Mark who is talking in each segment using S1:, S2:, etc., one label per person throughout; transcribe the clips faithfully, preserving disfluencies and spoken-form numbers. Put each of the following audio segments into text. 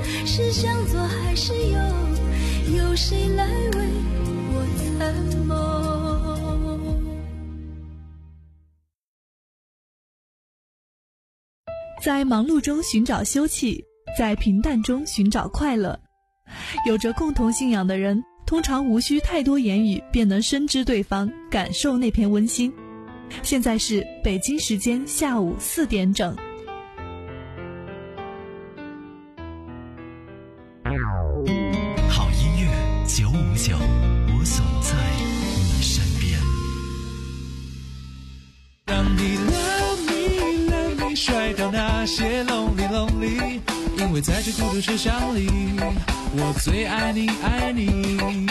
S1: 是向左还是右，有谁来为我参谋？
S2: 在忙碌中寻找休憩，在平淡中寻找快乐。有着共同信仰的人，通常无需太多言语便能深知对方，感受那片温馨。现在是北京时间下午四点整。
S3: 好音乐九五九，我总在你身边。
S4: 让你 love me love me 甩掉那些 lonely lonely， 因为在这孤独世上里，我最爱你爱你。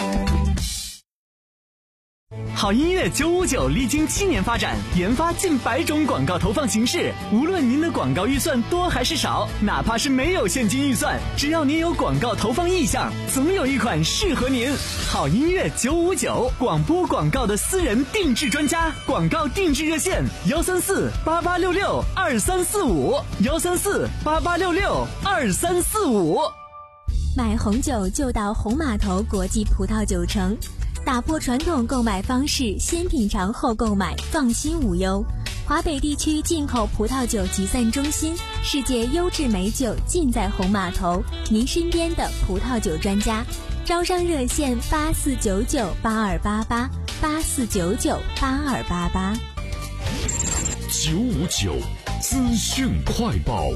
S5: 好音乐九五九历经七年发展，研发近百种广告投放形式。无论您的广告预算多还是少，哪怕是没有现金预算，只要您有广告投放意向，总有一款适合您。好音乐九五九，广播广告的私人定制专家，广告定制热线幺三四八八六六二三四五幺三四八八六六二三四五。
S6: 买红酒就到红码头国际葡萄酒城。打破传统购买方式，先品尝后购买，放心无忧。华北地区进口葡萄酒集散中心，世界优质美酒尽在红码头，您身边的葡萄酒专家。招商热线八四九九八二八八八四九九八二八八。
S7: 九五九资讯快报。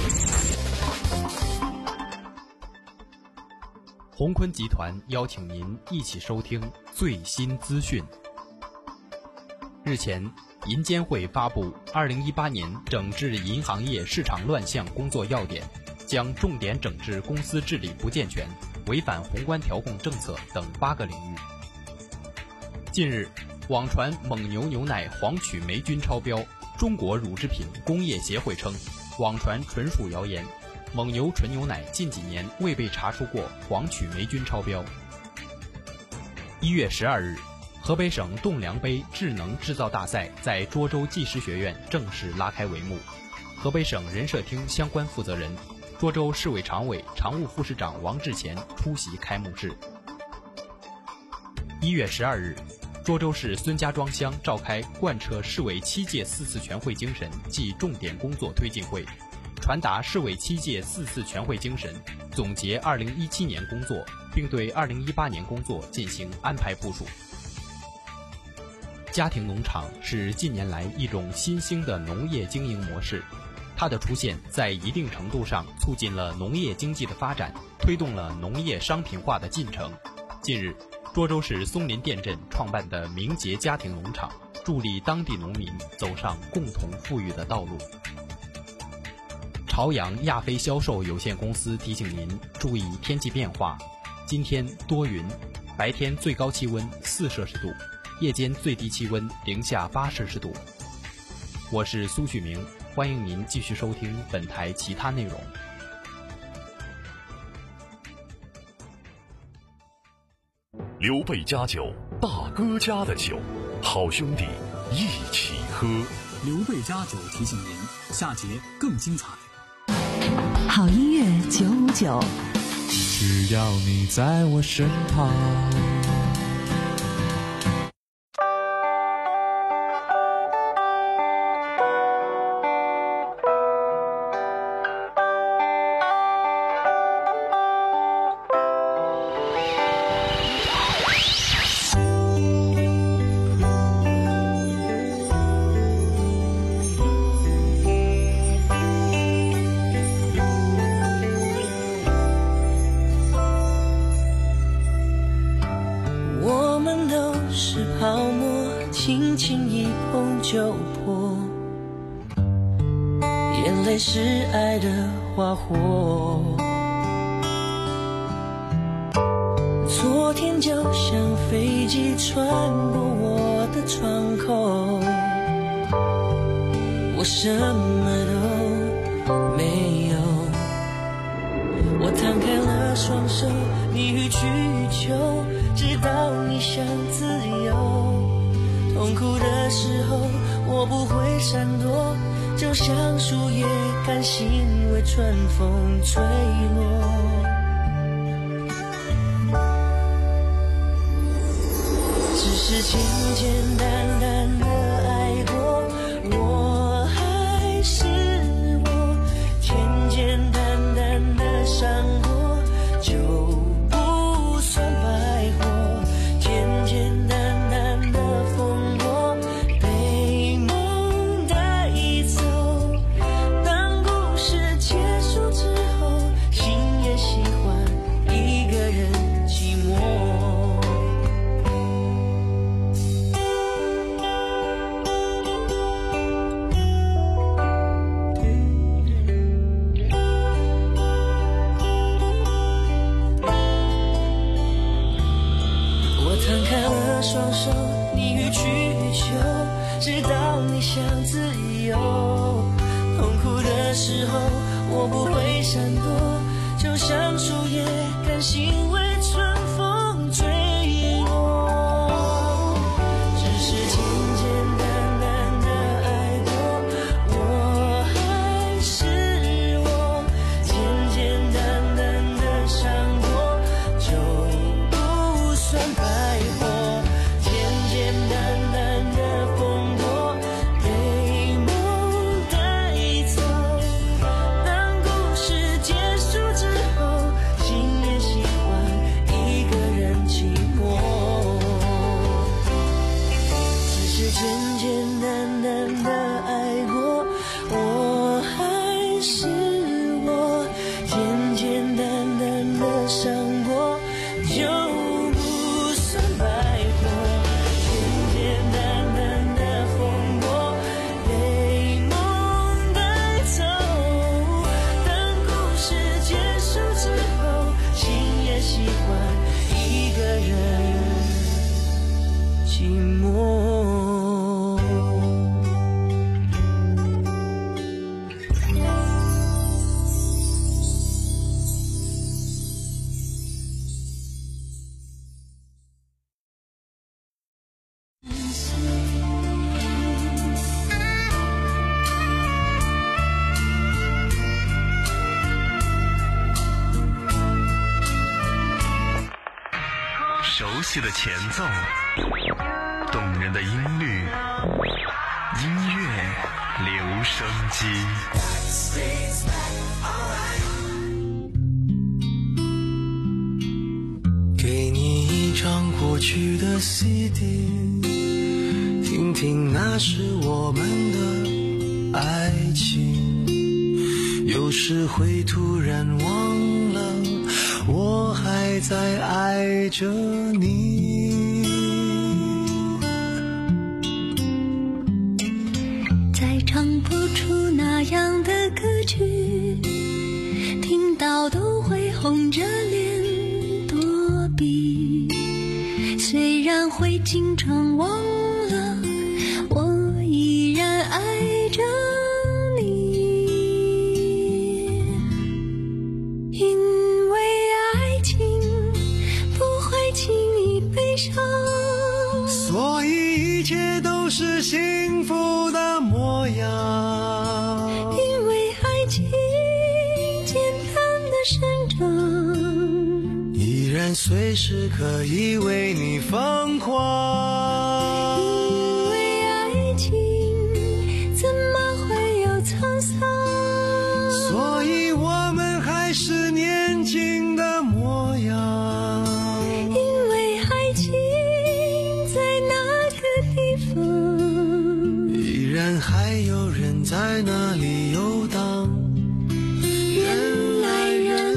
S8: 鸿坤集团邀请您一起收听最新资讯。日前，银监会发布二零一八年整治银行业市场乱象工作要点，将重点整治公司治理不健全、违反宏观调控政策等八个领域。近日，网传蒙牛牛奶黄曲霉菌超标，中国乳制品工业协会称，网传纯属谣言。蒙牛纯牛奶近几年未被查出过黄曲霉菌超标。一月十二日，河北省栋梁杯智能制造大赛在涿州技师学院正式拉开帷幕。河北省人社厅相关负责人、涿州市委常委、常务副市长王志前出席开幕式。一月十二日，涿州市孙家庄乡召开贯彻市委七届四次全会精神暨重点工作推进会，传达市委七届四次全会精神，总结二零一七年工作，并对二零一八年工作进行安排部署。家庭农场是近年来一种新兴的农业经营模式，它的出现在一定程度上促进了农业经济的发展，推动了农业商品化的进程。近日，涿州市松林店镇创办的明杰家庭农场，助力当地农民走上共同富裕的道路。朝阳亚非销售有限公司提醒您注意天气变化，今天多云，白天最高气温四摄氏度，夜间最低气温零下八摄氏度。我是苏旭明，欢迎您继续收听本台其他内容。
S7: 刘备家酒，大哥家的酒，好兄弟一起喝。
S9: 刘备家酒提醒您，下节更精彩。
S2: 好音乐九五九，
S4: 只要你在我身旁。
S1: 轻轻一碰就破，眼泪是爱的花火。昨天就像飞机穿过我的窗口，我什么都没有。我摊开了双手，你予取予求，直到你想自由。痛苦的时候我不会闪躲，就像树叶甘心为春风吹落。 是简简单单的爱过，我还是我，简简单单的伤过就不算白活，简简单单的风过，被梦带走。当故事结束之后，心也喜欢一个人寂寞。双手，你予取予求，直到你想自由。痛苦的时候，我不会闪躲，就像树叶甘心为春风坠落。只是简简单单的爱过，我还是我，简简单单的伤过就不算白活。简单单的风过，被梦带走。当故事结束之后，心也喜欢一个人寂寞。只是简简单单的爱过，我还是我，简简单单的伤过就不算白活。喜欢一个人寂寞。
S3: 熟悉的前奏，动人的音律，音乐留声机。
S1: 给你一张过去的 C D， 听听那是我们的爱情。有时会突然忘了，我还在爱着你。
S10: 再唱不出那样的歌曲，听到都会红着脸躲避。虽然会经常忘了，我依然爱着你。因为爱情不会轻易悲伤，
S1: 所以一切都是幸福的模样。
S10: 因为爱情简单的生长，
S1: 依然随时可以为你疯狂。
S10: 因为爱情怎么会有沧桑，
S1: 所以我们还是年轻的模样。
S10: 因为爱情在那个地方，
S1: 依然还有人在那里游荡，
S10: 人来人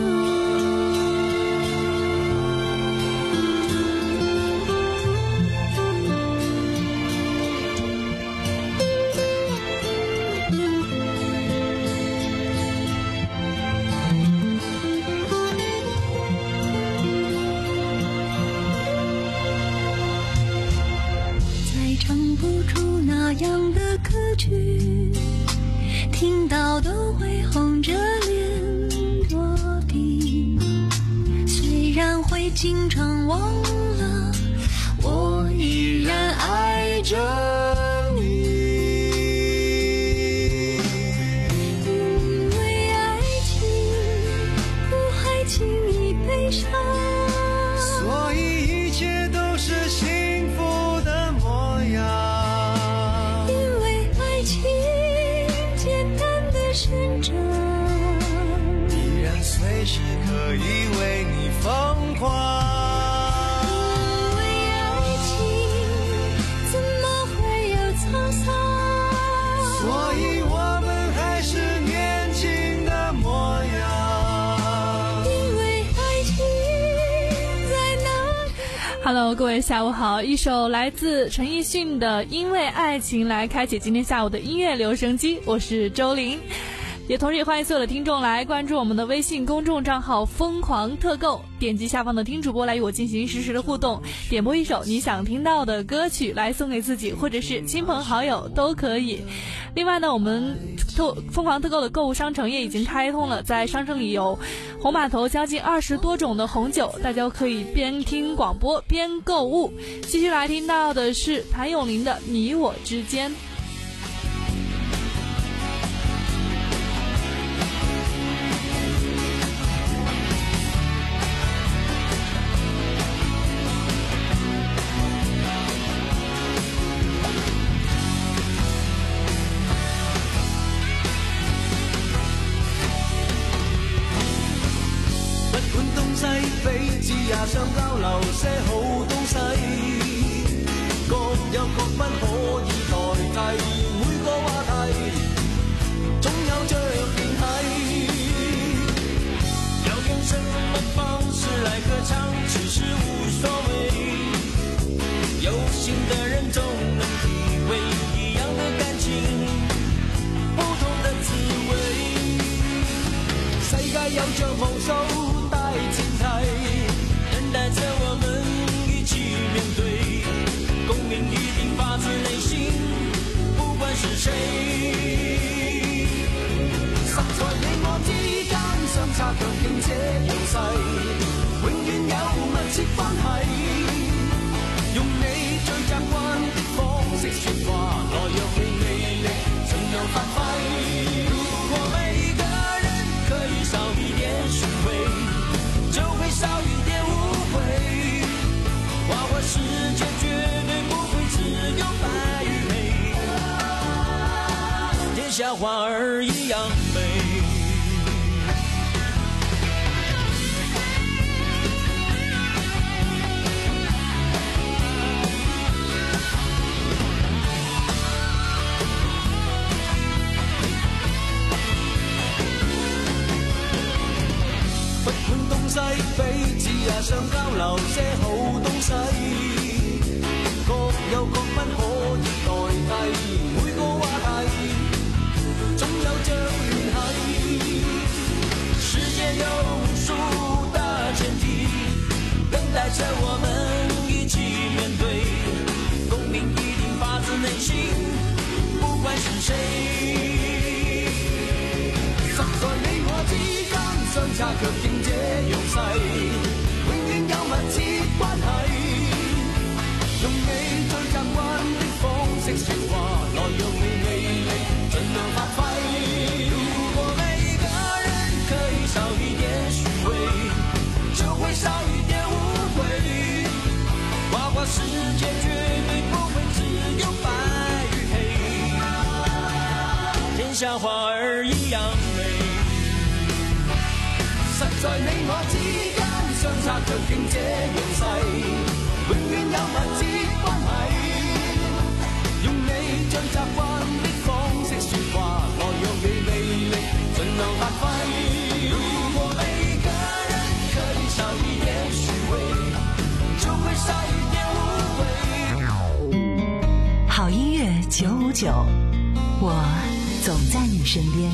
S10: 唱不出那样的歌曲，听到都会红着脸躲避。虽然会经常忘了，我依然爱着你。因为爱情不会轻易悲伤，
S1: 所以一切都是幸福随时可以为你疯狂。
S10: 因为爱情怎么会有沧桑，
S1: 所以我们还是年轻的模样。
S10: 因为爱情在那个
S2: Hello， 各位下午好，一首来自陈奕迅的《因为爱情》来开启今天下午的音乐留声机，我是周玲。也同时也欢迎所有的听众来关注我们的微信公众账号疯狂特购，点击下方的听主播来与我进行实时的互动，点播一首你想听到的歌曲来送给自己或者是亲朋好友都可以。另外呢，我们特疯狂特购的购物商城也已经开通了，在商城里有红码头将近二十多种的红酒，大家可以边听广播边购物。继续来听到的是谭咏麟的《你我之间》。
S1: 想交流些好東西，各有各不可以代替，每個話題總有着聯繫。要用什麼方式來歌唱，其實無所謂，有心的人總能體會一樣的感情，不同的滋味。世界有着無數大精彩，帶着我們一起面對，共鳴一定發自內心，不管是誰。實在你我之間相差強勁這樣細，永遠有密切關係。用你最習慣的方式說話，來讓你魅力盡量發揮。如果每個人可以少一點虛偽，就會少一點誤會。花花世界絕對不會只有白與黑，天下花兒一樣美。不管東西彼此也想交流些好東西，各有各不可以代替，每個話題總有着聯繫。世界有無數大前提，等待着我們一起面對，共鳴一定發自內心，不管是誰。實在你我之間相差卻竟這樣細，永遠有密切關係。用你最習慣的方式說話，來讓你魅力盡量發揮。如果每個人可以少一點虛偽，就會少一點誤會。花花世界絕對不會只有白與黑，天下花兒一樣美。實在你我之間相差卻竟這樣細，永遠有密切關係。用你最習慣的方式說話，來讓你魅力盡量發揮。如果每個人可以少一點虛偽，就會少一點誤會。
S11: 好音樂九五九，我總在你身邊。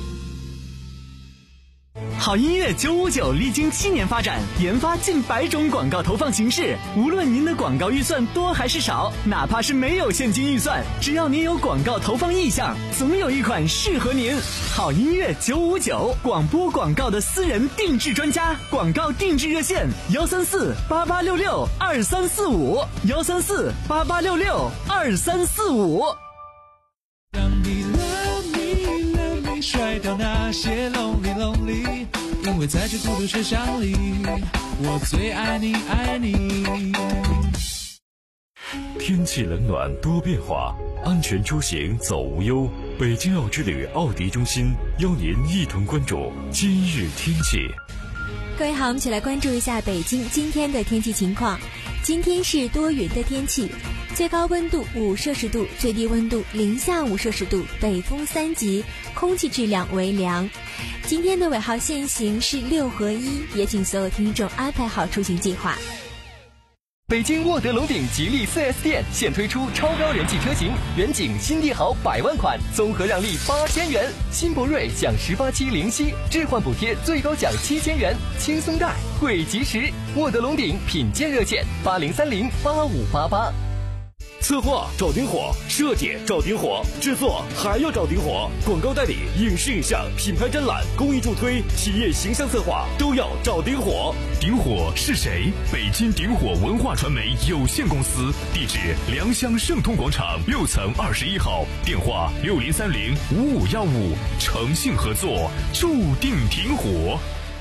S5: 好音乐九五九历经七年发展，研发近百种广告投放形式。无论您的广告预算多还是少，哪怕是没有现金预算，只要您有广告投放意向，总有一款适合您。好音乐九五九，广播广告的私人定制专家，广告定制热线：幺三四八八六六二三四五，幺三四八八六六二三四五。
S4: 让你 love me love me 甩掉那些 lonely lonely， 因为在这孤独世上里，我最爱你爱你。
S12: 天气冷暖多变化，安全出行走无忧。北京奥之旅奥迪中心邀您一同关注今日天气。
S6: 各位好，我们一起来关注一下北京今天的天气情况。今天是多云的天气，最高温度五摄氏度，最低温度零下五摄氏度，北风三级，空气质量为良。今天的尾号限行是六合一，也请所有听众安排好出行计划。
S13: 北京沃德龙鼎吉利 四 S 店现推出超高人气车型，远景新帝豪百万款，综合让利八千元；新博瑞享十八期零息，置换补贴最高享七千元，轻松贷惠及时。沃德龙鼎品鉴热线八零三零八五八八。
S14: 策划找顶火，设计找顶火，制作还要找顶火，广告代理、影视影像、品牌展览、公益助推、企业形象策划都要找顶火。
S3: 顶火是谁？北京顶火文化传媒有限公司，地址良乡盛通广场六层二十一号，电话六零三零五五幺五，诚信合作，注定顶火。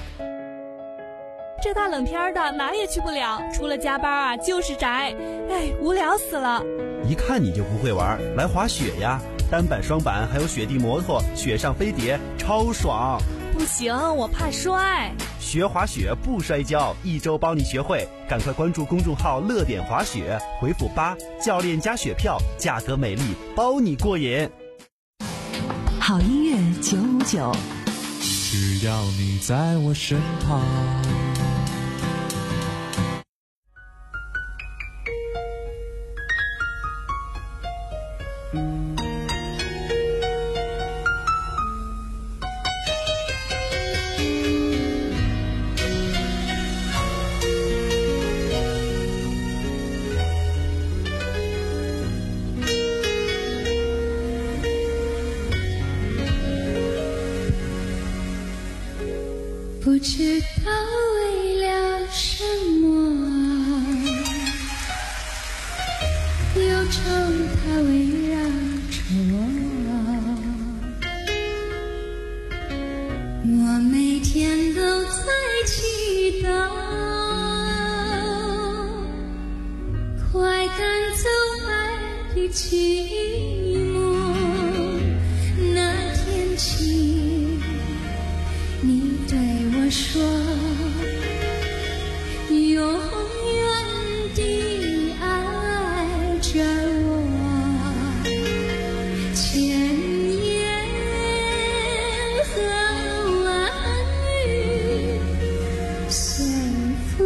S2: 这大冷天的哪也去不了，除了加班啊就是宅，哎，无聊死了。
S15: 一看你就不会玩，来滑雪呀，单板双板还有雪地摩托，雪上飞碟超爽。
S2: 不行，我怕摔。
S15: 学滑雪不摔跤，一周帮你学会，赶快关注公众号乐点滑雪，回复八，教练加雪票，价格美丽，包你过瘾。
S11: 好音乐九五九，
S4: 只要你在我身旁。
S10: 不知道为了什么，忧愁它围绕着我，我每天都在祈祷，快赶走爱的寂寞。那天起你对我说，永远地爱着我，千言和万语随风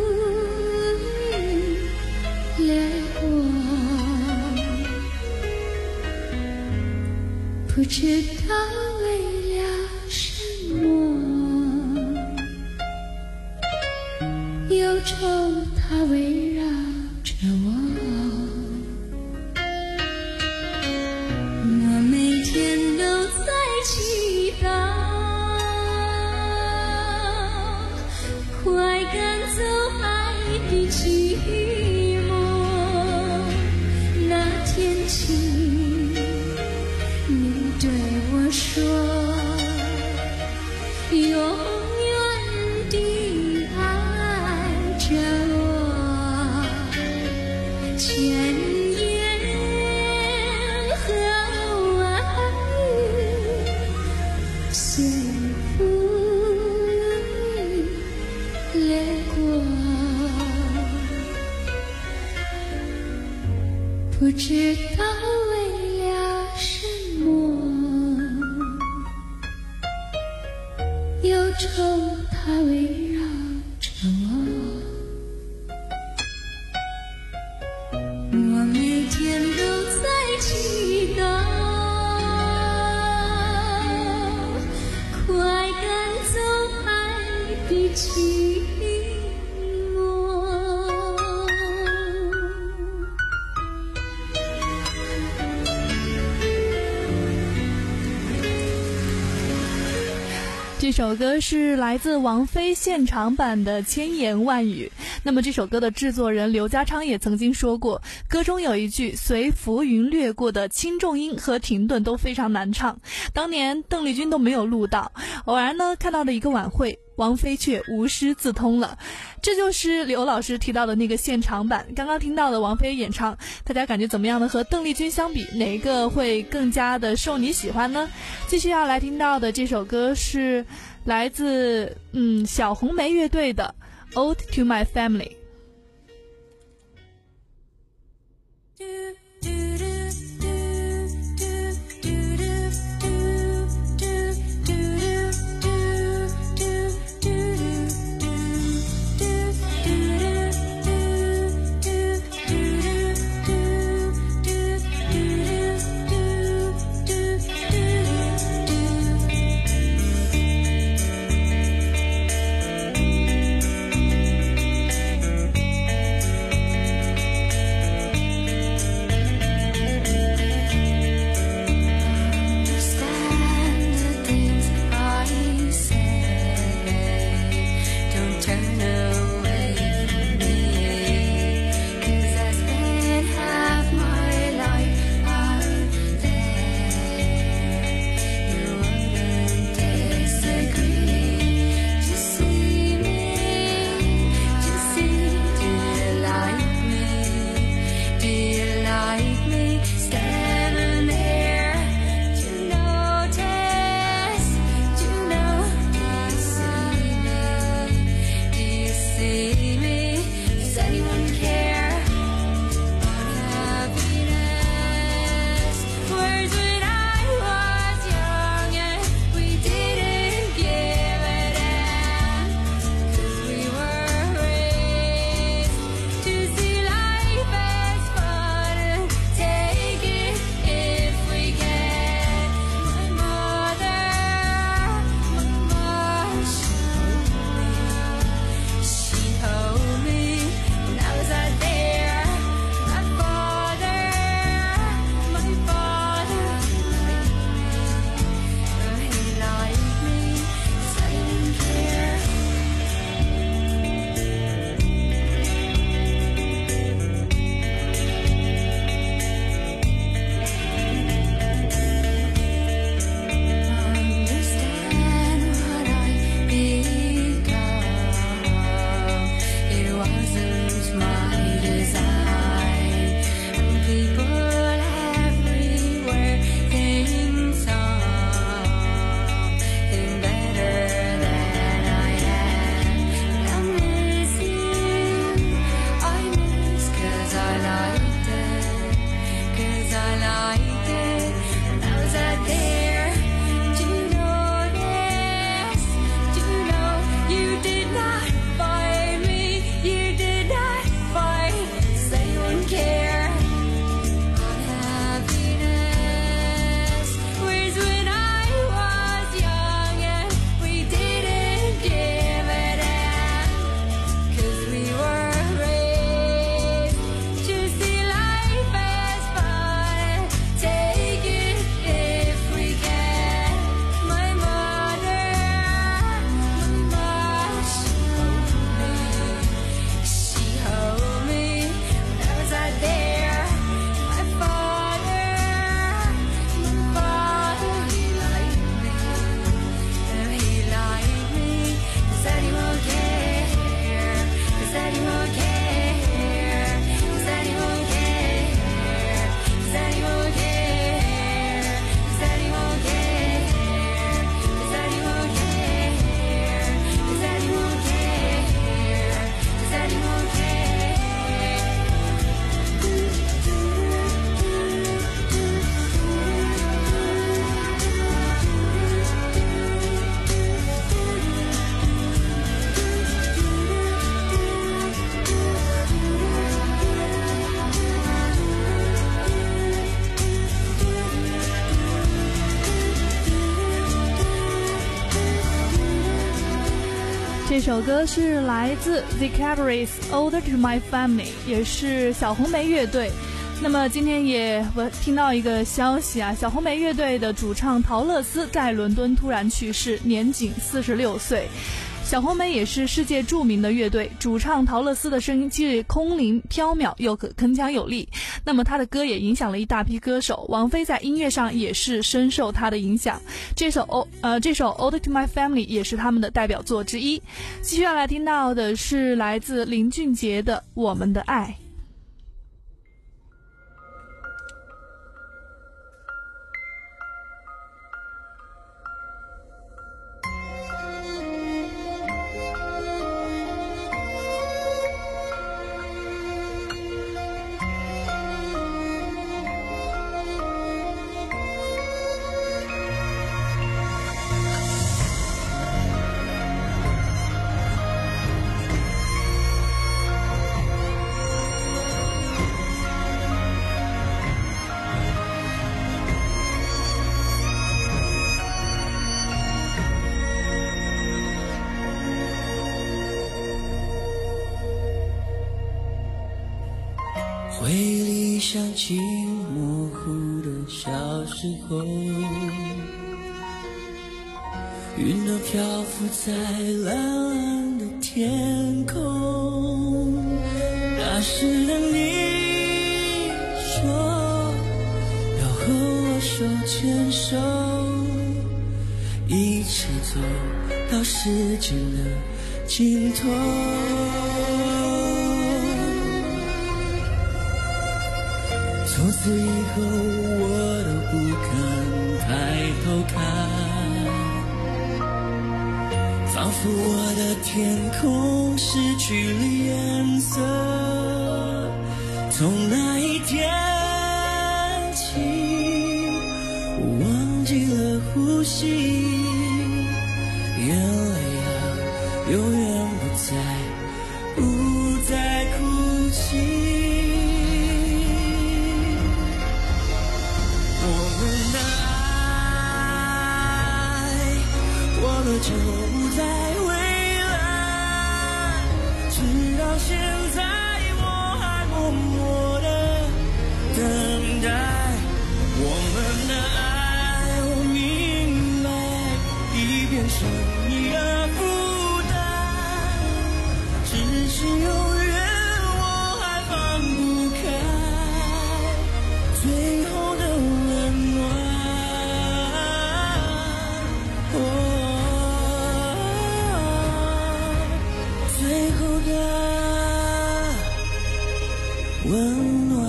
S10: 掠过，不知道为了什么，忧愁它围绕着我，我每天都在祈祷，快赶走爱的寂寞。那天起你对我说，永远地爱着我，千言和万语随风掠过，不知道为了什么，忧愁它围绕着我，我每天都在祈祷，快赶走爱的寂寞。
S2: 这首歌是来自王菲现场版的《千言万语》。那么这首歌的制作人刘家昌也曾经说过，歌中有一句随浮云掠过的轻重音和停顿都非常难唱，当年邓丽君都没有录到。偶然呢看到了一个晚会， 王菲却无师自通了。这就是刘老师提到的那个现场版。刚刚听到的王菲演唱，大家感觉怎么样呢？和邓丽君相比，哪个会更加的受你喜欢呢？继续要来听到的这首歌是来自嗯小红莓乐队的 Ode to My Family。这首歌是来自 The Cabarets Ode to My Family， 也是小红莓乐队。那么今天也我听到一个消息啊，小红莓乐队的主唱陶乐斯在伦敦突然去世，年仅四十六岁。 小红莓也是世界著名的乐队，主唱陶乐斯的声音既空灵飘渺又可铿锵有力，那么他的歌也影响了一大批歌手，王菲在音乐上也是深受他的影响。这首呃这首 Ode to My Family 也是他们的代表作之一。继续要来听到的是来自林俊杰的我们的爱。
S1: 回忆想起模糊的小时候，云儿漂浮在蓝蓝的天空，那时的你说要和我手牵手，一起走到时间的尽头。从此以后我都不敢抬头看，仿佛我的天空失去了颜色。从那一天起，我忘记了呼吸，眼泪啊永远不再不再哭泣。就不再回来，直到现在我还默默地等待。我们的爱，我明白，已变成你的负担，只是永远我还放不开最后的温暖。温暖。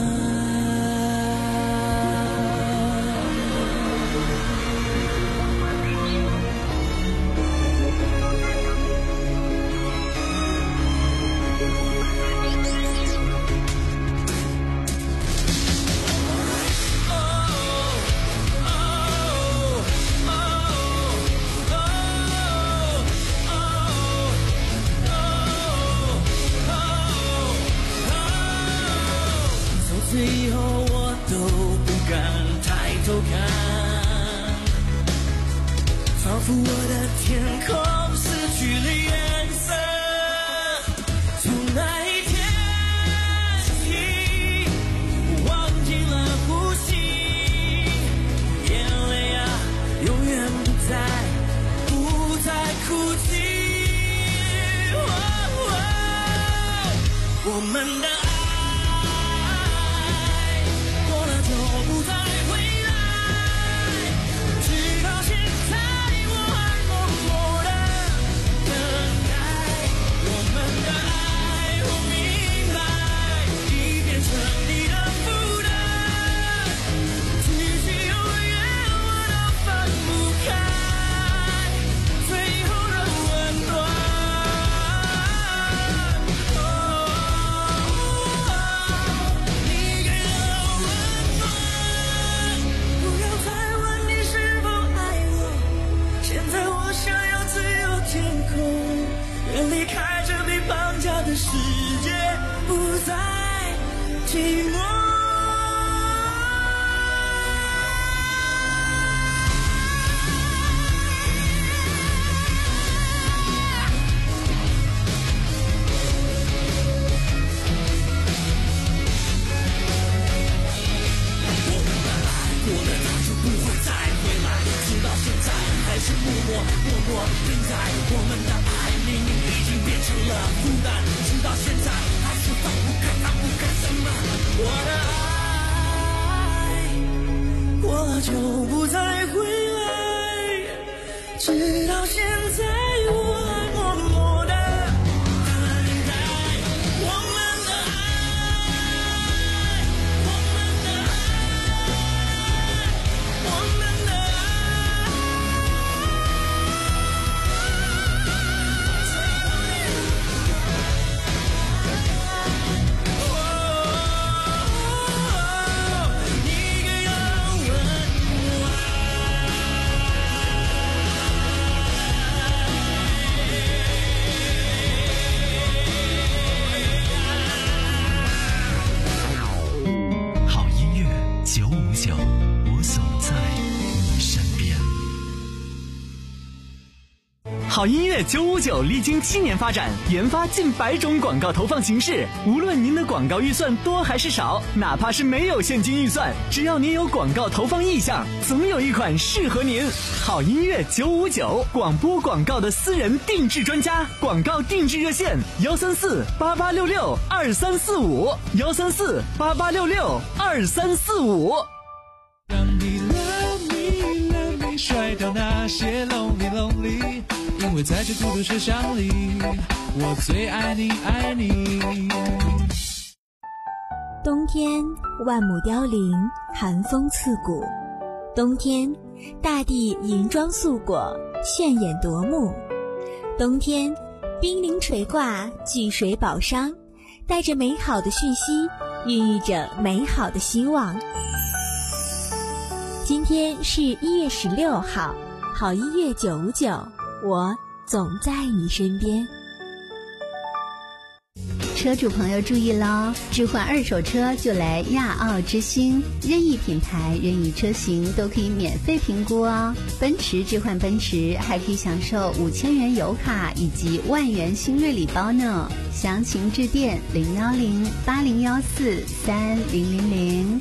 S1: 从此以后我都不敢抬头看，仿佛我的天空失去了颜色。从那一天起，我忘记了呼吸，眼泪啊永远不再不再哭泣。哦哦，我们的离开这被绑架的世界，不再寂寞。我们的爱过了，它就不会再回来，直到现在还是默默默默定在我们的爱里。 孤单，直到现在还是放不开，放不开什么？我的爱，我就不再回来，直到现在我还默默的等待我们的爱，我们的爱，我们的
S16: 九五九，我总在你身边。
S5: 好音乐九五九历经七年发展，研发近百种广告投放形式。无论您的广告预算多还是少，哪怕是没有现金预算，只要您有广告投放意向，总有一款适合您。好音乐九五九，广播广告的私人定制专家，广告定制热线：幺三四八八六六二三四五，幺三四八八六六二三四五。
S4: 让你 love me love me 甩掉那些 lonely lonely， 因为在这孤独车厢里，我最爱你爱你。
S6: 冬天万亩凋零，寒风刺骨。冬天大地银装素裹，炫眼夺目。冬天冰凌垂挂，巨水宝商，带着美好的讯息，孕育着美好的希望。今天是一月十六号，好音乐九五九，我总在你身边。
S17: 车主朋友注意喽，置换二手车就来亚奥之星，任意品牌任意车型都可以免费评估哦。奔驰置换奔驰还可以享受五千元油卡以及万元新锐礼包呢，详情致电零幺零八零幺四三零零零。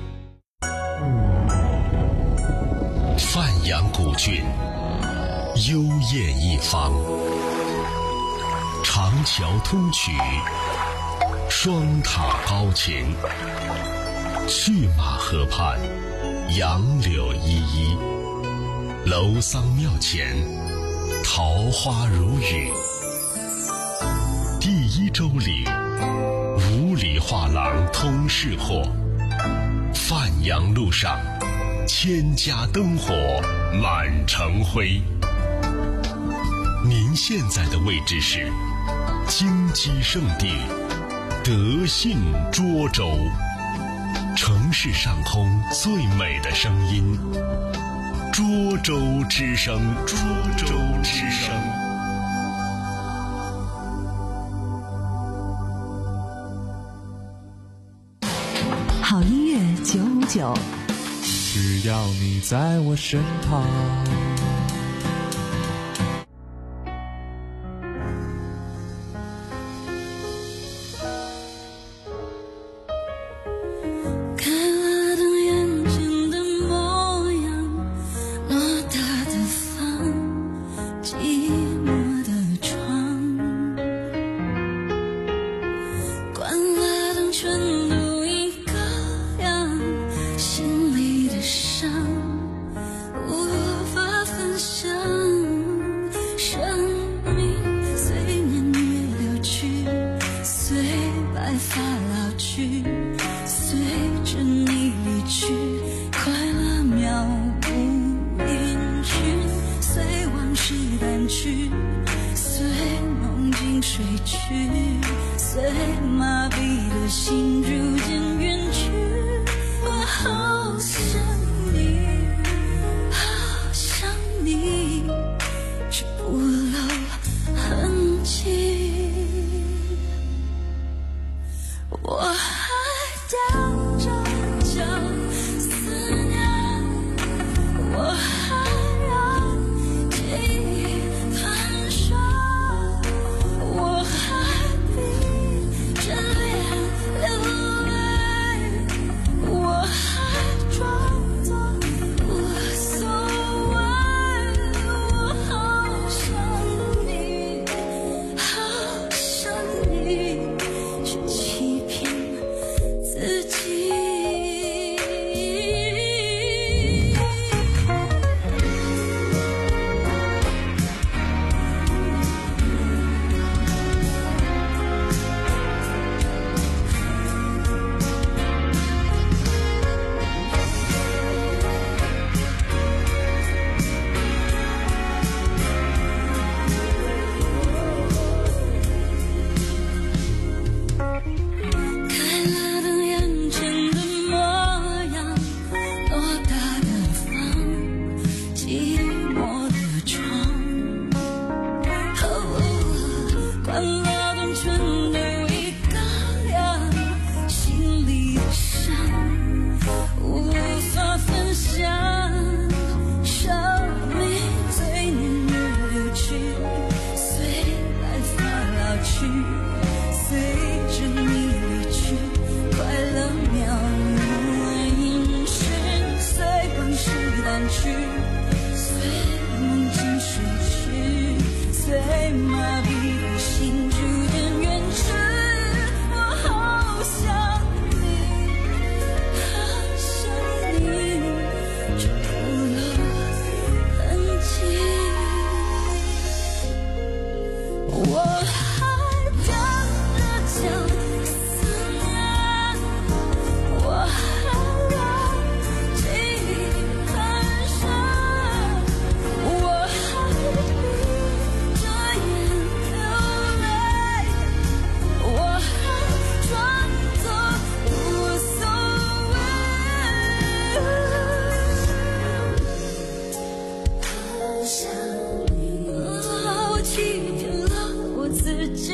S7: 范阳古郡，幽艳一方，长桥通衢，双塔高擎，去马河畔，杨柳依依，楼桑庙前，桃花如雨。第一洲里，五里画廊通市货，范阳路上，千家灯火满城辉。您现在的位置是金鸡圣地德信涿州，城市上空最美的声音，涿州之声，涿州之声。
S11: 好音乐九五九，
S4: 只要你在我身旁。
S10: 我还装欢乐中全都一个样，心里的伤无法分享，生命随年月流去，随白发老去，随着你离去，快乐渺无音讯，随往事淡去，随梦境睡去，随麻痹的心逐渐远去。我好想你，好想你，却不留痕迹。我还等着讲思念，我还让记忆很深，我还闭着眼流泪，我还装作无所谓。好想你，我欺骗了我自己。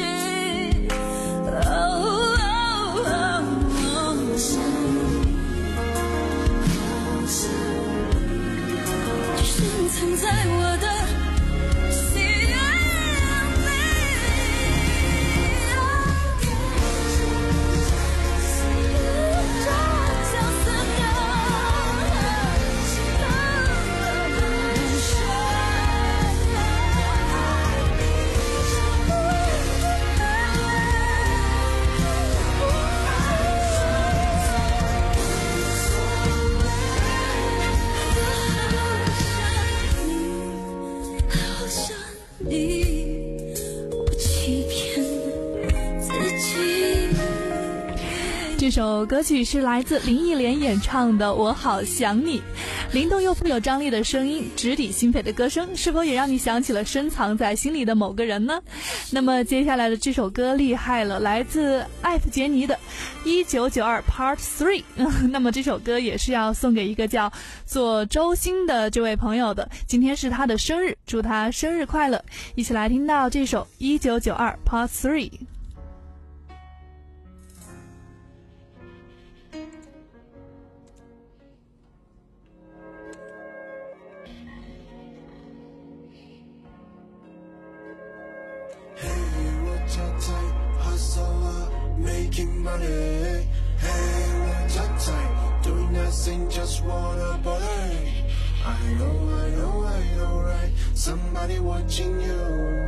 S10: 深藏在我的心里。这叫思念。好想你，不欺骗自己。
S2: 这首歌曲是来自林忆莲演唱的《我好想你》，灵动又富有张力的声音，直抵心扉的歌声，是否也让你想起了深藏在心里的某个人呢？那么接下来的这首歌厉害了，来自艾弗杰尼的一九九二 Part Three 那么这首歌也是要送给一个叫做周星的这位朋友的，今天是他的生日，祝他生日快乐。一起来听到这首一九九二 Part Three。
S18: Making money, hey, what's up tight? Doing nothing, just wanna bother. I know, I know, I know, right? Somebody watching you.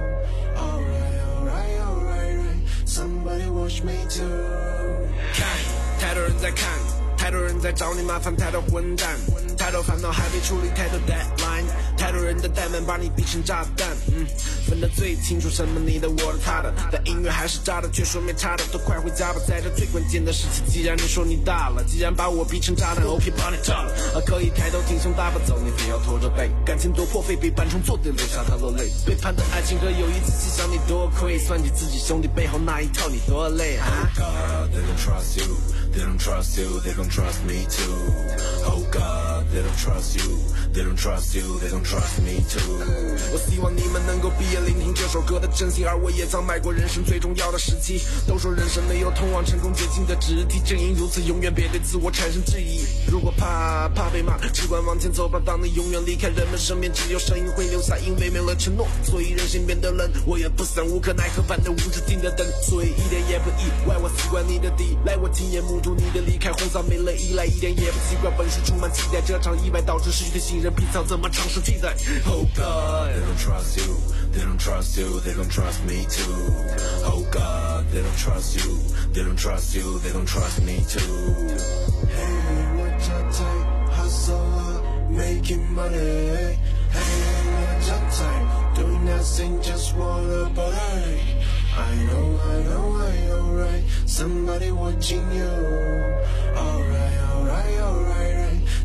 S18: Alright, alright, alright, right. Somebody watch me too. 看，太多人在看，太多人在找你麻烦，太多混蛋，太多烦恼还没处理，太多 deadline， 太多人的怠慢把你逼成炸弹。嗯，分得最清楚什么你的我的他的，但音乐还是炸的，却说没差的，都快回家吧，在这最关键的时期，既然你说你大了，既然把我逼成渣男 ，OK 把你炸了，啊可以抬头挺胸大步走，你非要拖着背，感情多破费，比扮成坐垫留下他落泪，背叛的爱情和友谊，仔细想你多亏，算计自己兄弟背后那一套你多累啊。Oh God, they don't trust you, they don't trust you, they don't trust me too. Oh God, they don't trust you, they don't trust you, they don't trust me too. 我希望你们能够毕业聆听这首歌的真心，而我也曾迈过人生最重要的时期。都说人生没有通往成功捷径的直梯，正因如此，永远别对自我产生质疑。如果怕怕被骂，只管往前走吧。当你永远离开人们身边，只有声音会留下，因为没了承诺，所以人心变得冷。我也不想无可奈何般的无止境的等，所以一点也不意外，我习惯你的抵赖，我亲眼目睹你的离开，红伞没了依赖，一点也不奇怪，本是充满期待，这场意外导致失去的信任，皮草怎么尝试记载 ？Oh God, they don't trust you, they don't trust you, they don't trust me too. Oh God, they don't trust you, they don't trust you, they don't trust me too. Hey, what's up tight? Hustle up, making money. Hey, what's up tight? Doing nothing, just wanna bother. I know, I know, I know, right? Somebody watching you. Alright, alright, alright, right?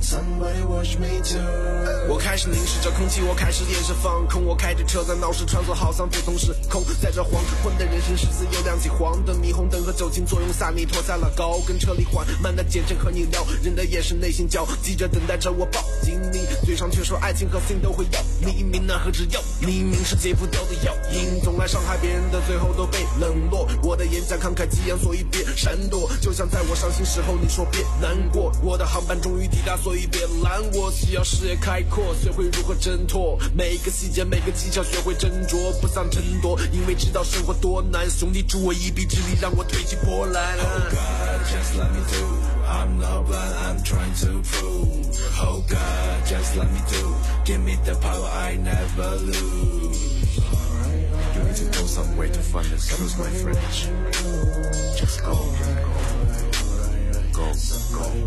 S18: Somebody watch me too。 我开始凝视着空气，我开始眼神放空，我开着车在闹市穿梭，好像不同时空。在这黄昏的人生十字又亮起黄灯，霓虹灯和酒精作用下，你脱下了高跟，车里缓慢的减震和你聊，人的眼神内心焦急着等待着我抱紧你，嘴上却说爱情和性都会要，匿名那何止要，匿名是戒不掉的药瘾，总爱伤害别人的最后都被冷落。我的演讲慷慨激昂，所以别闪躲，就像在我伤心时候你说别难过，我的航班终于抵达，所以别拦我，需要视野开阔，学会如何挣脱每个细节每个技巧，学会斟酌不想争夺，因为知道生活多难，兄弟助我一臂之力，让我推起波澜。
S19: Oh God, just let me do, I'm not blind, I'm trying to prove. Oh God, just let me do, give me the power I never lose. You need to go somewhere to find the truth, my friend. Just go, go, go, go.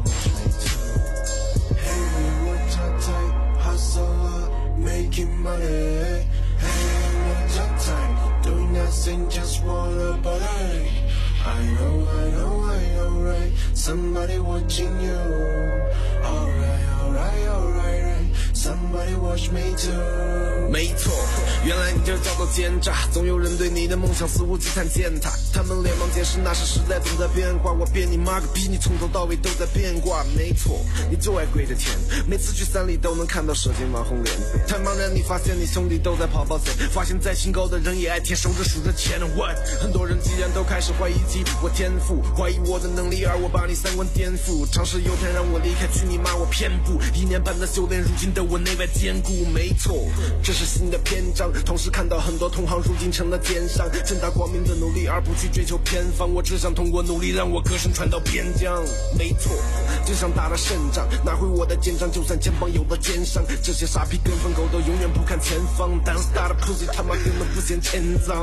S18: Hey, what tight, tight, hustle, making money. Hey, what tight, tight, doing nothing, just wanna party. I know, I know, I know, right? Somebody watching you. Alright, alright, alright, right? Somebody watch me too.
S19: 没错，原来你就叫做奸诈，总有人对你的梦想肆无忌惮践踏，他们连忙解释那是时代总在变化，我变你妈个逼，你从头到尾都在变卦。没错，你就爱跪着舔，每次去三里都能看到射箭网红脸，太茫然你发现你兄弟都在跑跑腿，发现再清高的人也爱舔手着数着钱。What？ 很多人既然都开始怀疑起我天赋，怀疑我的能力，而我把你三观颠覆，尝试有天让我离开，去你妈我偏不，一年半的修炼，如今的我内外兼顾。没错，这是新的篇章，同时看到很多同行如今成了奸商，正大光明的努力而不去追求偏方，我只想通过努力让我歌声传到边疆。没错，就像打了胜仗，拿回我的肩章，就算肩膀有了肩伤，这些傻逼跟风狗都永远不看前方，但是大的 pussy 他妈根本不嫌钱脏。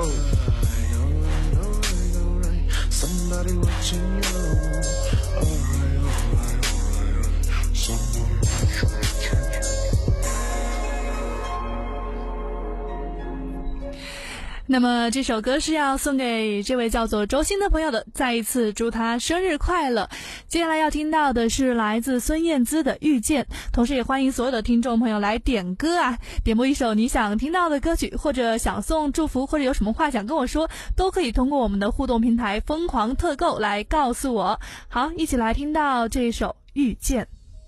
S18: Somebody watching you. Alright, alright, alright. Someone watching you.
S2: 那么这首歌是要送给这位叫做周星的朋友的，再一次祝他生日快乐。接下来要听到的是来自孙燕姿的《遇见》，同时也欢迎所有的听众朋友来点歌啊，点播一首你想听到的歌曲，或者想送祝福，或者有什么话想跟我说，都可以通过我们的互动平台疯狂特购来告诉我。好，一起来听到这首《遇见》。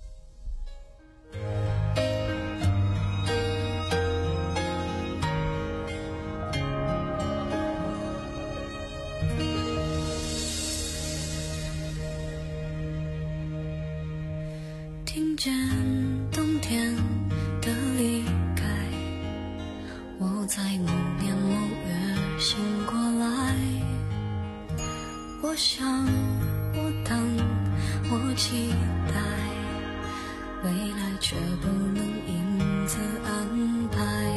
S10: 听见冬天的离开，我在某年某月醒过来。我想，我等，我期待，未来却不能因此安排。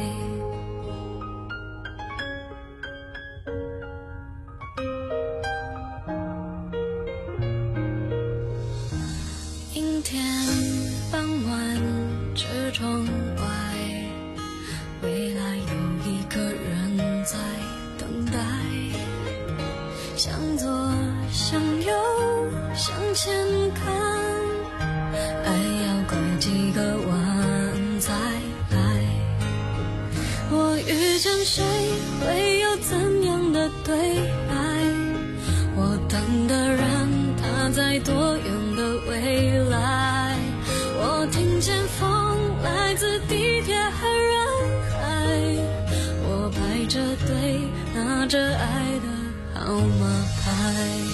S10: 阴天傍晚，车窗外，未来有一个人在等待。向左，向右，向前看，爱要拐几个弯才来。我遇见谁，会有怎样的对白？我等的人，他在多远的未来？我听见风来自地铁和人海，我排着队拿着爱的号码牌。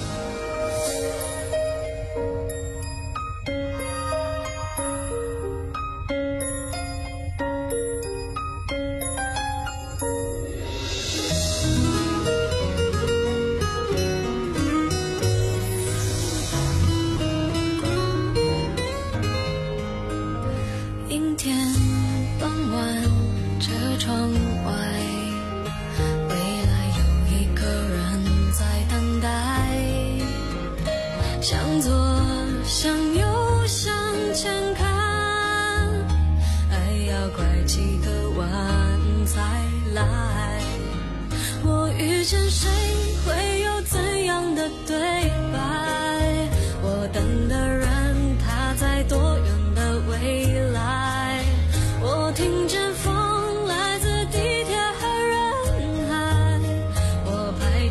S10: 阴天傍晚，车窗外，未来有一个人在等待。向左，向右，向前看，爱要拐几个弯才来。我遇见谁，会有怎样的对白？我等的人，他在多远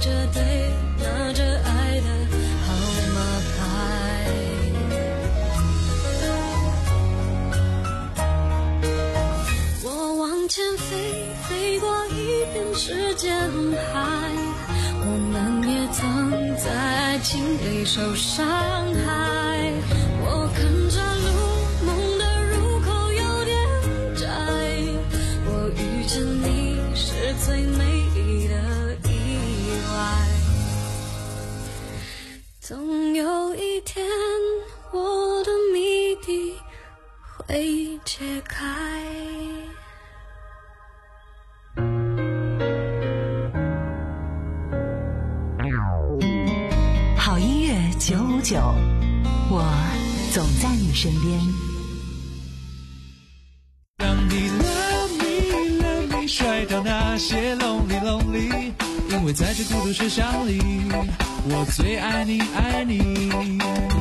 S10: 着对，拿着爱的号码牌。我往前飞，飞过一片时间海，我们也曾在爱情里受伤害。我看着路，梦的入口有点窄，我遇见你是最美丽的意外。总有一天，我的谜底会解开。
S11: 好音乐九五九，我总在你身边。
S4: 让你 love me love me 甩掉那些 lonely lonely， 因为在这孤独世上里，我最爱你爱你。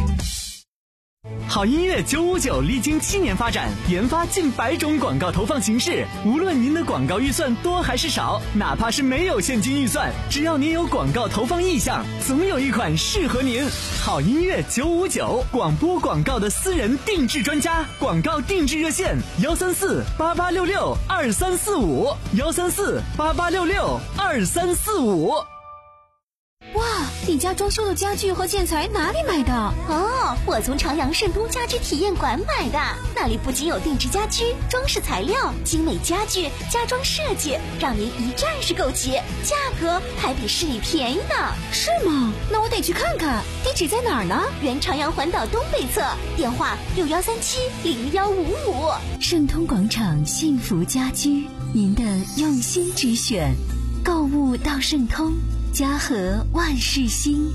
S5: 好音乐九五九历经七年发展，研发近百种广告投放形式。无论您的广告预算多还是少，哪怕是没有现金预算，只要您有广告投放意向，总有一款适合您。好音乐九五九，广播广告的私人定制专家，广告定制热线幺三四八八六六二三四五幺三四八八六六二三四五。
S6: 哇，你家装修的家具和建材哪里买的？哦，我从朝阳盛都家居体验馆买的。那里不仅有定制家居、装饰材料、精美家具、家装设计，让您一站式购齐，价格还比市里便宜呢。是吗？那我得去看看。地址在哪儿呢？原朝阳环岛东北侧，电话六幺三七零幺五五。
S11: 盛通广场幸福家居，您的用心之选。购物到盛通，家和万事兴。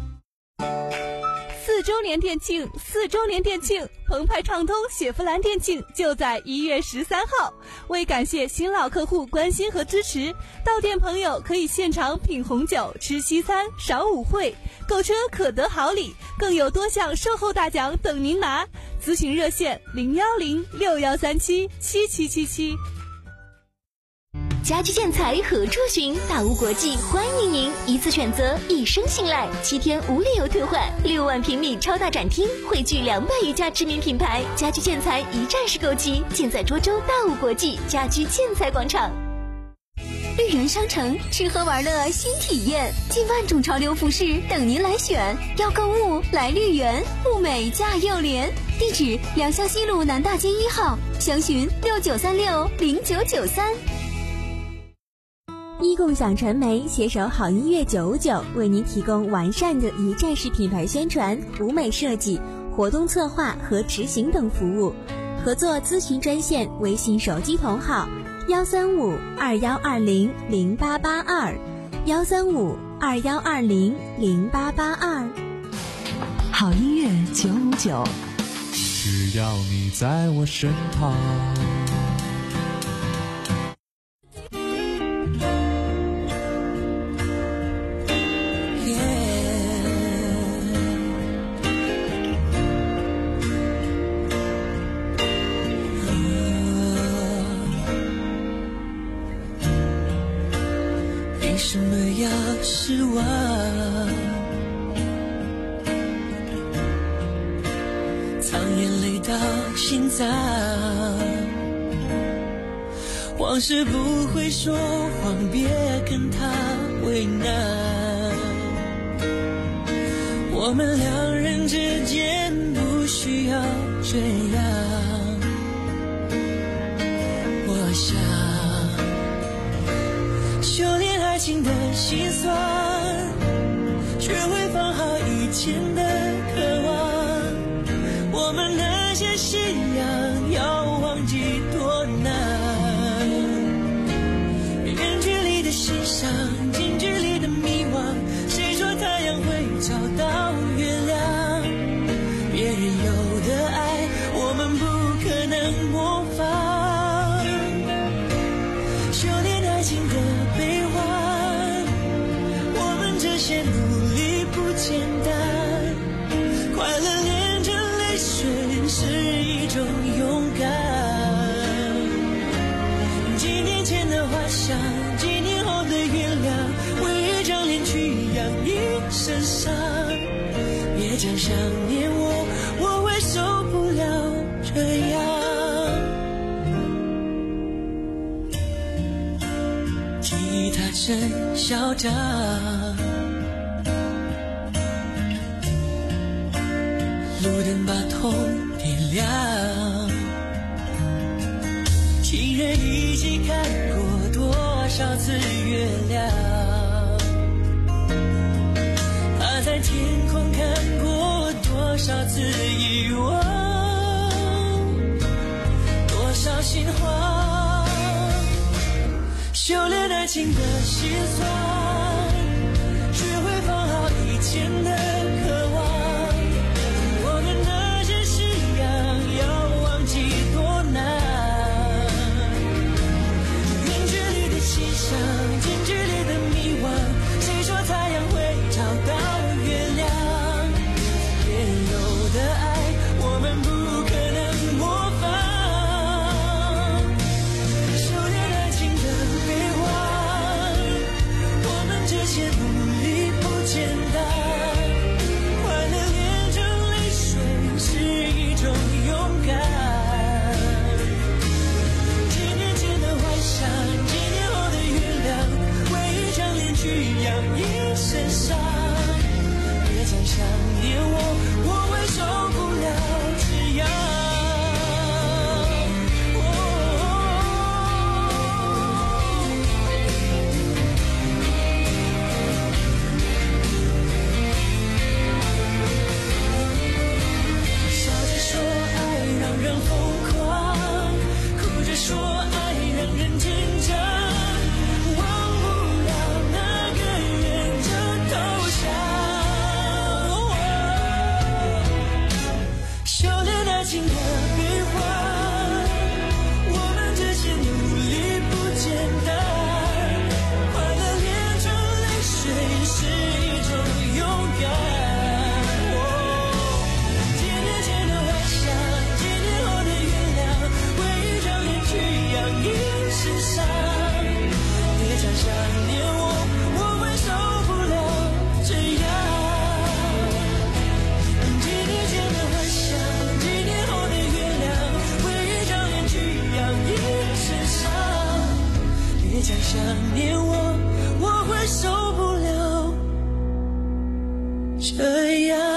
S2: 四周年店庆，四周年店庆，澎湃畅通雪佛兰店庆就在一月十三号。为感谢新老客户关心和支持，到店朋友可以现场品红酒、吃西餐、赏舞会，购车可得好礼，更有多项售后大奖等您拿。咨询热线零幺零六幺三七七七七七。
S6: 家居建材何处寻？大屋国际欢迎您，一次选择，一生信赖，七天无理由退换，六万平米超大展厅，汇聚两百余家知名品牌，家居建材一站式购齐，尽在涿州大屋国际家居建材广场。绿园商城，吃喝玩乐新体验，近万种潮流服饰等您来选。要购物来绿园，物美价又廉。地址：良乡西路南大街一号，详询六九三六零九九三。 一共享传媒携手好音乐九五九，为您提供完善的一站式品牌宣传、舞美设计、活动策划和执行等服务。合作咨询专线：微信手机同号幺三五二幺二零零八八二幺三五二幺二零零八八二。
S11: 好音乐九五九，
S4: 只要你在我身旁。
S1: 为什么要失望？藏眼泪到心脏，往事不会说谎，别跟他为难。我们两人之间不需要这样，我想修炼爱情的心酸，学会放好以前的渴望。我们那些信仰要忘记多难，远距离的欣赏，近距离的迷惘。谁说太阳会找到月亮？别人有的爱，我们不可能模仿。修炼爱情的悲欢，我们这些努力不简单。快乐连着泪水是一种勇敢。几年前的幻想，几年后的原谅，为一张脸去爆炸，路灯把痛点亮，情人一起看过多少次月亮，他在天空看过多少次遗忘，多少心慌，修炼爱情的心酸，学会放好以前的渴望，我们那些信仰要忘记多难，远距离的欣赏，近距离的迷惘，谁说太阳会找到月亮，别人有的爱我们不可能模仿，修炼爱情的悲欢，我们这些努力不简单，快乐变成泪水是一种勇敢，几年前的幻想，几年后的原谅，为一张脸去养一身伤，别再想念我，我会受不了这样。笑着说爱让人疯狂，哭着说爱让人紧张，忘不了那个人就投降，修炼爱情的悲欢，我们这些努力不简单，快乐变成泪水是一种勇敢，几年前的幻想，几年后的原谅，为一张脸去养一身伤，别再想念我，我会受不了这样，几年前的幻想，几年后的原谅，为一张脸去养一身伤，别再想念我，我会受不了这样。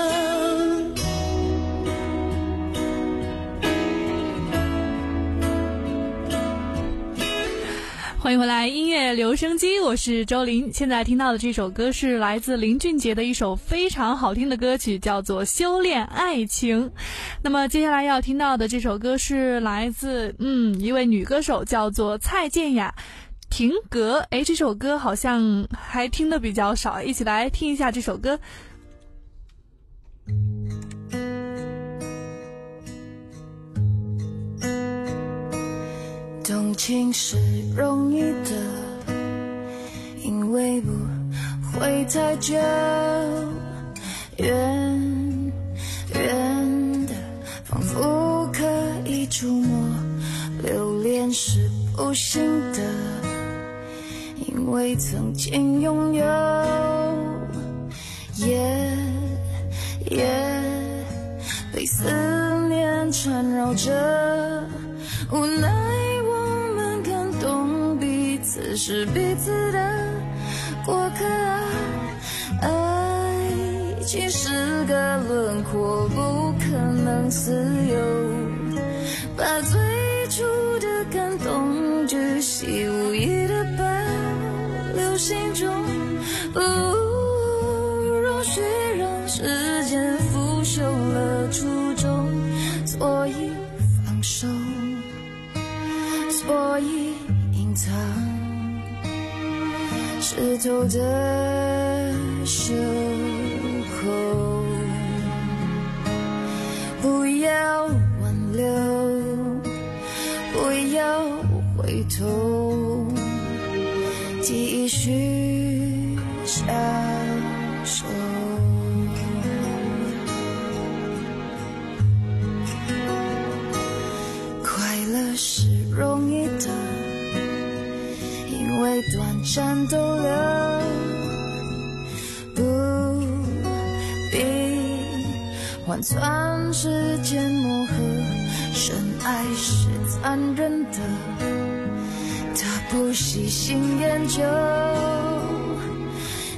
S2: 欢迎回来，音乐留声机，我是周林。现在听到的这首歌是来自林俊杰的一首非常好听的歌曲，叫做《修炼爱情》。那么接下来要听到的这首歌是来自嗯一位女歌手，叫做蔡健雅。停格，诶，这首歌好像还听得比较少，一起来听一下这首歌。
S10: 动情是容易的，因为不会太久，远远的，仿佛可以触摸。留恋是不行的，因为曾经拥有，也也被思念缠绕着，无奈我们感动彼此是彼此的过客啊，爱情是个轮廓，不可能自由，把最初的感动巨细无遗的保留心中，不容许让时间腐朽了初衷，所以放手，所以隐藏湿透的袖口，不要挽留，不要回头，继续享受。快乐是容易的，因为短暂逗留，不必换算时间磨合，深爱是残忍的，他不细心研究，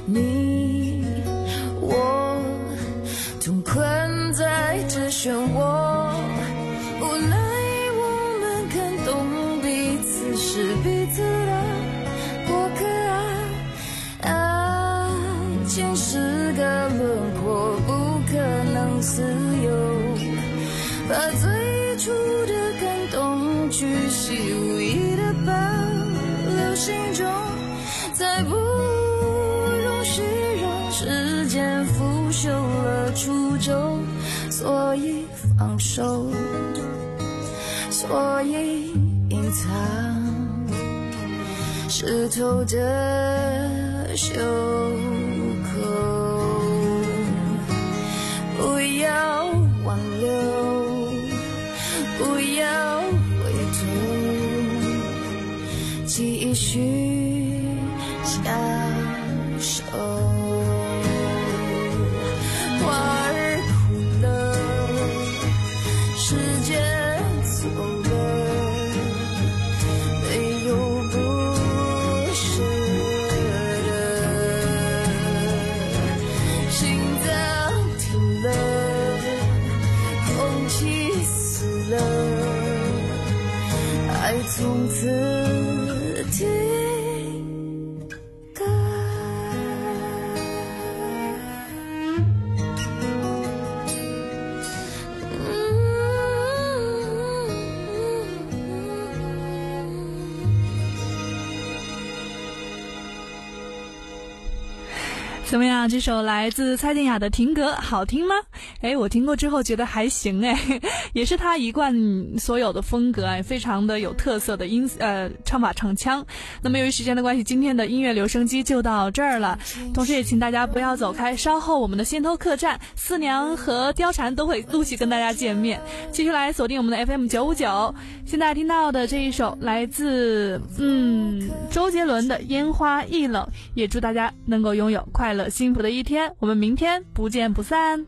S10: 你我同困在这漩涡，无奈我们看懂彼此是彼此的过客啊，爱情是个轮廓，不可能自由，把最初的感动巨细无遗的保留心中，再不容许让时间腐朽了初衷，所以放手，所以隐藏湿透的袖口，不要挽留，不要回头，继续相守。花儿枯了，时间走了，没有不舍的，心脏停了，空气死了，爱从此停格。
S2: 怎么样？这首来自蔡健雅的《停格》好听吗？哎，我听过之后觉得还行哎，也是他一贯所有的风格哎，非常的有特色的音呃唱法唱腔。那么由于时间的关系，今天的音乐留声机就到这儿了。同时也请大家不要走开，稍后我们的先头客栈四娘和貂蝉都会陆续跟大家见面。继续来锁定我们的 F M 九五九。现在听到的这一首来自嗯周杰伦的《烟花易冷》，也祝大家能够拥有快乐幸福的一天，我们明天不见不散。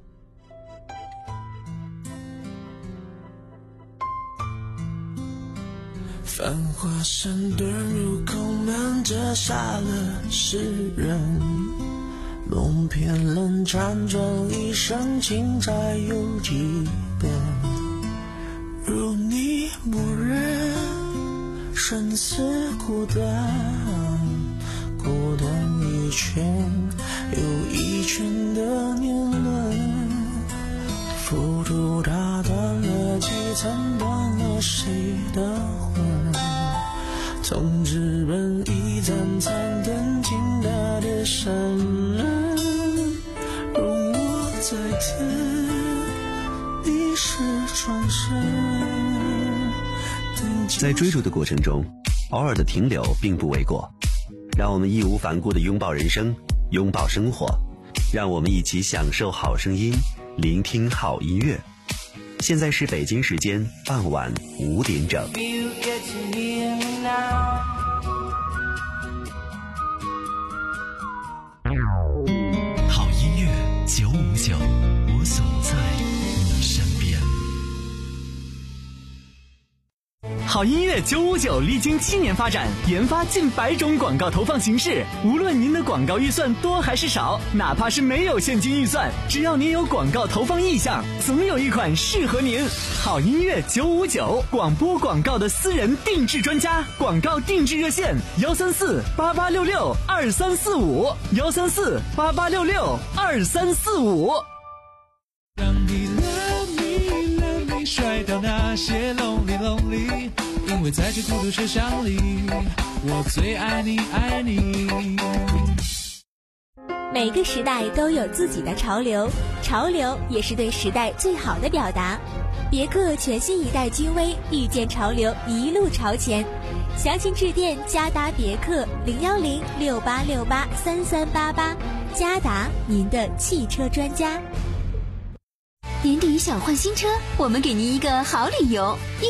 S1: 繁华山段入口门，折煞了世人，梦偏冷辗转一生，情债有几遍，如你默认，生死孤单，孤单一圈又一圈的年轮，浮屠打断了几层，断了谁的魂，从纸本一盏盏灯进大的山门，容我再等一世转身。
S15: 在追逐的过程中，偶尔的停留并不为过，让我们义无反顾地拥抱人生，拥抱生活，让我们一起享受好声音，聆听好音乐。现在是北京时间傍晚五点整。
S16: 好音乐九五九，我总在你身边。
S5: 好音乐九五九历经七年发展，研发近百种广告投放形式。无论您的广告预算多还是少，哪怕是没有现金预算，只要您有广告投放意向，总有一款适合您。好音乐九五九，广播广告的私人定制专家，广告定制热线：幺三四八八六六二三四五，幺三四八八六六二三四五。
S4: 让你 love me love me 甩掉那些 lonely lonely， 因为在这孤独车厢里，我最爱你爱你。
S6: 每个时代都有自己的潮流，潮流也是对时代最好的表达。别克全新一代君威，遇见潮流，一路朝前。详情致电嘉达别克零幺零六八六八三三八八，嘉达您的汽车专家。
S11: 年底想换新车，我们给您一个好理由。